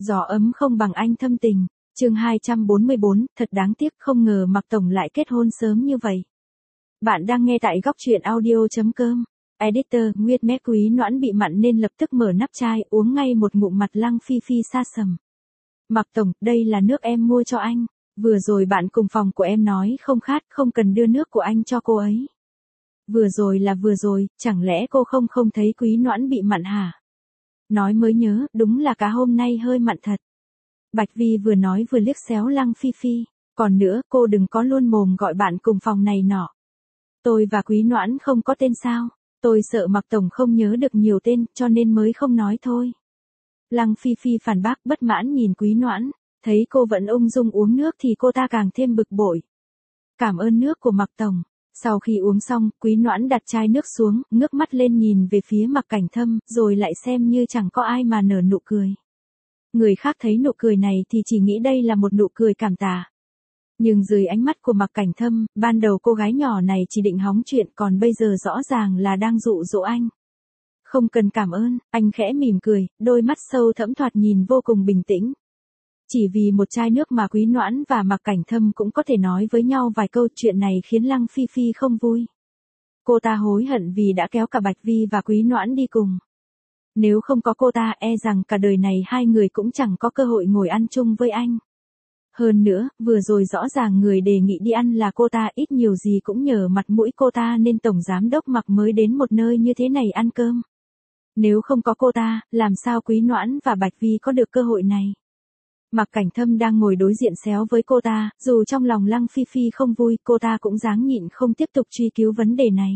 Gió ấm không bằng anh thâm tình. Chương 244, thật đáng tiếc không ngờ Mạc Tổng lại kết hôn sớm như vậy. Bạn đang nghe tại góc truyện audio.com. Editor, Nguyệt mé Quý Noãn bị mặn nên lập tức mở nắp chai uống ngay một ngụm, mặt Lăng Phi Phi xa sầm. Mạc Tổng, đây là nước em mua cho anh. Vừa rồi bạn cùng phòng của em nói không khát, không cần đưa nước của anh cho cô ấy. Vừa rồi, chẳng lẽ cô không thấy Quý Noãn bị mặn hả? Nói mới nhớ, đúng là cá hôm nay hơi mặn thật. Bạch Vi vừa nói vừa liếc xéo Lăng Phi Phi. Còn nữa, cô đừng có luôn mồm gọi bạn cùng phòng này nọ. Tôi và Quý Noãn không có tên sao? Tôi sợ Mạc Tổng không nhớ được nhiều tên, cho nên mới không nói thôi. Lăng Phi Phi phản bác bất mãn nhìn Quý Noãn. Thấy cô vẫn ung dung uống nước thì cô ta càng thêm bực bội. Cảm ơn nước của Mạc Tổng. Sau khi uống xong, Quý Noãn đặt chai nước xuống, ngước mắt lên nhìn về phía Mạc Cảnh Thâm, rồi lại xem như chẳng có ai mà nở nụ cười. Người khác thấy nụ cười này thì chỉ nghĩ đây là một nụ cười cảm tạ. Nhưng dưới ánh mắt của Mạc Cảnh Thâm, ban đầu cô gái nhỏ này chỉ định hóng chuyện, còn bây giờ rõ ràng là đang dụ dỗ anh. Không cần cảm ơn, anh khẽ mỉm cười, đôi mắt sâu thẫm thoạt nhìn vô cùng bình tĩnh. Chỉ vì một chai nước mà Quý Noãn và Mạc Cảnh Thâm cũng có thể nói với nhau vài câu, chuyện này khiến Lăng Phi Phi không vui. Cô ta hối hận vì đã kéo cả Bạch Vi và Quý Noãn đi cùng. Nếu không có cô ta, e rằng cả đời này hai người cũng chẳng có cơ hội ngồi ăn chung với anh. Hơn nữa, vừa rồi rõ ràng người đề nghị đi ăn là cô ta, ít nhiều gì cũng nhờ mặt mũi cô ta nên Tổng Giám Đốc Mạc mới đến một nơi như thế này ăn cơm. Nếu không có cô ta, làm sao Quý Noãn và Bạch Vi có được cơ hội này? Mạc Cảnh Thâm đang ngồi đối diện xéo với cô ta, dù trong lòng Lăng Phi Phi không vui, cô ta cũng dáng nhịn không tiếp tục truy cứu vấn đề này.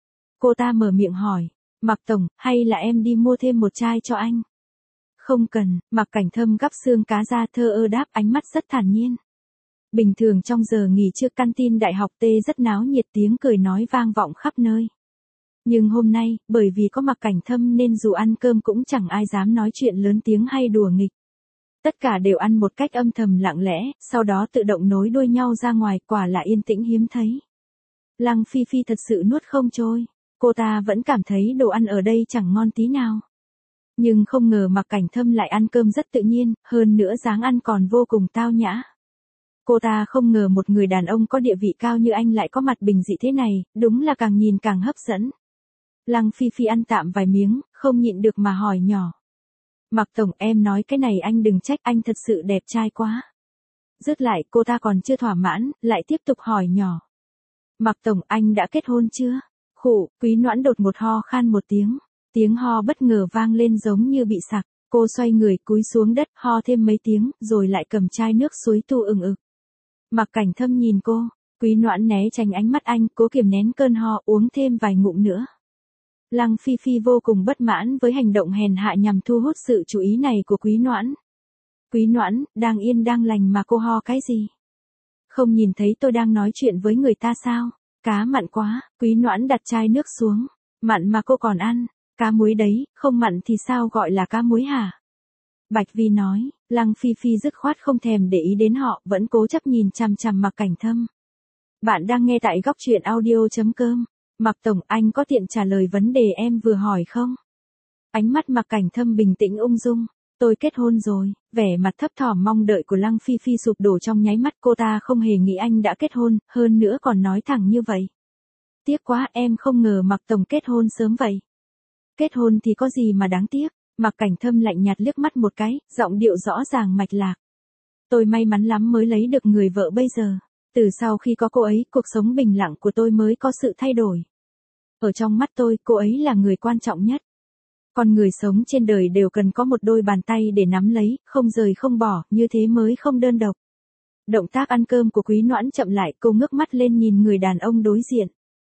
Cô ta mở miệng hỏi, Mạc Tổng, hay là em đi mua thêm một chai cho anh? Không cần, Mạc Cảnh Thâm gắp xương cá ra, thờ ơ đáp, ánh mắt rất thản nhiên. Bình thường trong giờ nghỉ trưa canteen đại học T rất náo nhiệt, tiếng cười nói vang vọng khắp nơi. Nhưng hôm nay, bởi vì có Mạc Cảnh Thâm nên dù ăn cơm cũng chẳng ai dám nói chuyện lớn tiếng hay đùa nghịch. Tất cả đều ăn một cách âm thầm lặng lẽ, sau đó tự động nối đuôi nhau ra ngoài, quả là yên tĩnh hiếm thấy. Lăng Phi Phi thật sự nuốt không trôi, cô ta vẫn cảm thấy đồ ăn ở đây chẳng ngon tí nào. Nhưng không ngờ Mạc Cảnh Thâm lại ăn cơm rất tự nhiên, hơn nữa dáng ăn còn vô cùng tao nhã. Cô ta không ngờ một người đàn ông có địa vị cao như anh lại có mặt bình dị thế này, đúng là càng nhìn càng hấp dẫn. Lăng Phi Phi ăn tạm vài miếng, không nhịn được mà hỏi nhỏ. Mạc Tổng, em nói cái này anh đừng trách, anh thật sự đẹp trai quá. Dứt lại, cô ta còn chưa thỏa mãn, lại tiếp tục hỏi nhỏ. Mạc Tổng, anh đã kết hôn chưa? Khụ, Quý Noãn đột ngột ho khan một tiếng. Tiếng ho bất ngờ vang lên giống như bị sặc. Cô xoay người cúi xuống đất, ho thêm mấy tiếng, rồi lại cầm chai nước suối tu ừng ực. Mạc Cảnh Thâm nhìn cô, Quý Noãn né tránh ánh mắt anh, cố kiềm nén cơn ho, uống thêm vài ngụm nữa. Lăng Phi Phi vô cùng bất mãn với hành động hèn hạ nhằm thu hút sự chú ý này của Quý Noãn. Quý Noãn, đang yên đang lành mà cô ho cái gì? Không nhìn thấy tôi đang nói chuyện với người ta sao? Cá mặn quá, Quý Noãn đặt chai nước xuống. Mặn mà cô còn ăn, cá muối đấy, không mặn thì sao gọi là cá muối hả? Bạch Vi nói, Lăng Phi Phi dứt khoát không thèm để ý đến họ, vẫn cố chấp nhìn chằm chằm Mạc Cảnh Thâm. Bạn đang nghe tại góc truyện audio.com. Mạc Tổng, anh có tiện trả lời vấn đề em vừa hỏi không? Ánh mắt Mạc Cảnh Thâm bình tĩnh ung dung. Tôi kết hôn rồi, vẻ mặt thấp thỏm mong đợi của Lăng Phi Phi sụp đổ trong nháy mắt, cô ta không hề nghĩ anh đã kết hôn, hơn nữa còn nói thẳng như vậy. Tiếc quá, em không ngờ Mạc Tổng kết hôn sớm vậy. Kết hôn thì có gì mà đáng tiếc, Mạc Cảnh Thâm lạnh nhạt liếc mắt một cái, giọng điệu rõ ràng mạch lạc. Tôi may mắn lắm mới lấy được người vợ bây giờ. Từ sau khi có cô ấy, cuộc sống bình lặng của tôi mới có sự thay đổi. Ở trong mắt tôi, cô ấy là người quan trọng nhất. Con người sống trên đời đều cần có một đôi bàn tay để nắm lấy, không rời không bỏ, như thế mới không đơn độc. Động tác ăn cơm của Quý Noãn chậm lại, cô ngước mắt lên nhìn người đàn ông đối diện.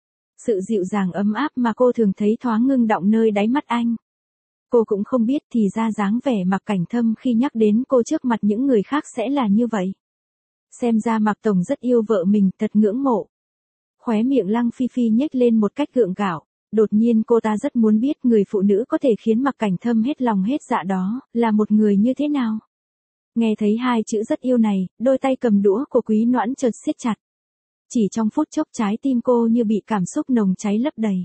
Sự dịu dàng ấm áp mà cô thường thấy thoáng ngưng đọng nơi đáy mắt anh. Cô cũng không biết thì ra dáng vẻ Mạc Cảnh Thâm khi nhắc đến cô trước mặt những người khác sẽ là như vậy. Xem ra Mạc Tổng rất yêu vợ mình, thật ngưỡng mộ. Khóe miệng Lăng Phi Phi nhếch lên một cách gượng gạo. Đột nhiên cô ta rất muốn biết người phụ nữ có thể khiến Mạc Cảnh Thâm hết lòng hết dạ đó, là một người như thế nào. Nghe thấy hai chữ rất yêu này, đôi tay cầm đũa của Quý Noãn chợt siết chặt. Chỉ trong phút chốc trái tim cô như bị cảm xúc nồng cháy lấp đầy.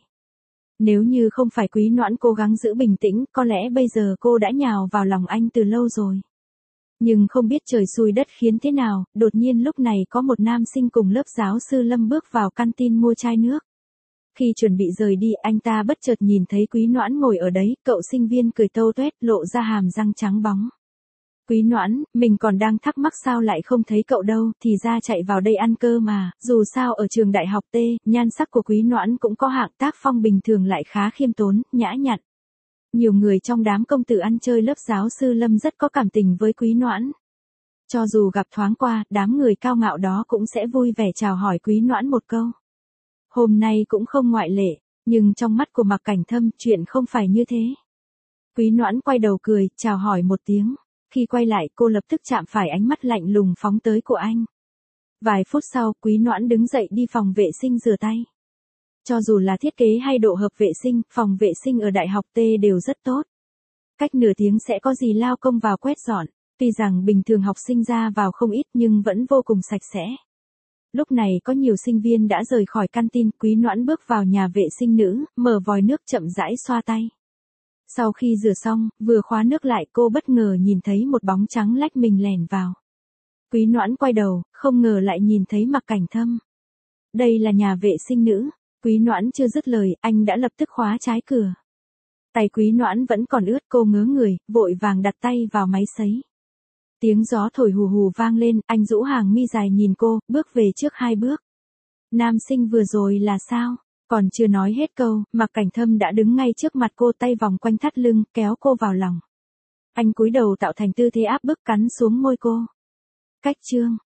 Nếu như không phải Quý Noãn cố gắng giữ bình tĩnh, có lẽ bây giờ cô đã nhào vào lòng anh từ lâu rồi. Nhưng không biết trời xui đất khiến thế nào, đột nhiên lúc này có một nam sinh cùng lớp giáo sư Lâm bước vào canteen mua chai nước. Khi chuẩn bị rời đi, anh ta bất chợt nhìn thấy Quý Noãn ngồi ở đấy, cậu sinh viên cười tâu tuét, lộ ra hàm răng trắng bóng. Quý Noãn, mình còn đang thắc mắc sao lại không thấy cậu đâu, thì ra chạy vào đây ăn cơ mà, dù sao ở trường đại học T, nhan sắc của Quý Noãn cũng có hạng, tác phong bình thường lại khá khiêm tốn, nhã nhặn. Nhiều người trong đám công tử ăn chơi lớp giáo sư Lâm rất có cảm tình với Quý Noãn. Cho dù gặp thoáng qua, đám người cao ngạo đó cũng sẽ vui vẻ chào hỏi Quý Noãn một câu. Hôm nay cũng không ngoại lệ, nhưng trong mắt của Mạc Cảnh Thâm, chuyện không phải như thế. Quý Noãn quay đầu cười, chào hỏi một tiếng. Khi quay lại, cô lập tức chạm phải ánh mắt lạnh lùng phóng tới của anh. Vài phút sau, Quý Noãn đứng dậy đi phòng vệ sinh rửa tay. Cho dù là thiết kế hay độ hợp vệ sinh, phòng vệ sinh ở Đại học T đều rất tốt. Cách nửa tiếng sẽ có gì lao công vào quét dọn. Tuy rằng bình thường học sinh ra vào không ít nhưng vẫn vô cùng sạch sẽ. Lúc này có nhiều sinh viên đã rời khỏi canteen, Quý Noãn bước vào nhà vệ sinh nữ, mở vòi nước chậm rãi xoa tay. Sau khi rửa xong, vừa khóa nước lại, cô bất ngờ nhìn thấy một bóng trắng lách mình lẻn vào. Quý Noãn quay đầu, không ngờ lại nhìn thấy Mạc Cảnh Thâm. Đây là nhà vệ sinh nữ. Quý Noãn chưa dứt lời, anh đã lập tức khóa trái cửa. Tay Quý Noãn vẫn còn ướt, cô ngớ người, vội vàng đặt tay vào máy sấy. Tiếng gió thổi hù hù vang lên, anh rũ hàng mi dài nhìn cô, bước về trước 2 bước. Nam sinh vừa rồi là sao? Còn chưa nói hết câu, Mạc Cảnh Thâm đã đứng ngay trước mặt cô, tay vòng quanh thắt lưng, kéo cô vào lòng. Anh cúi đầu tạo thành tư thế áp bức, cắn xuống môi cô. Cách chương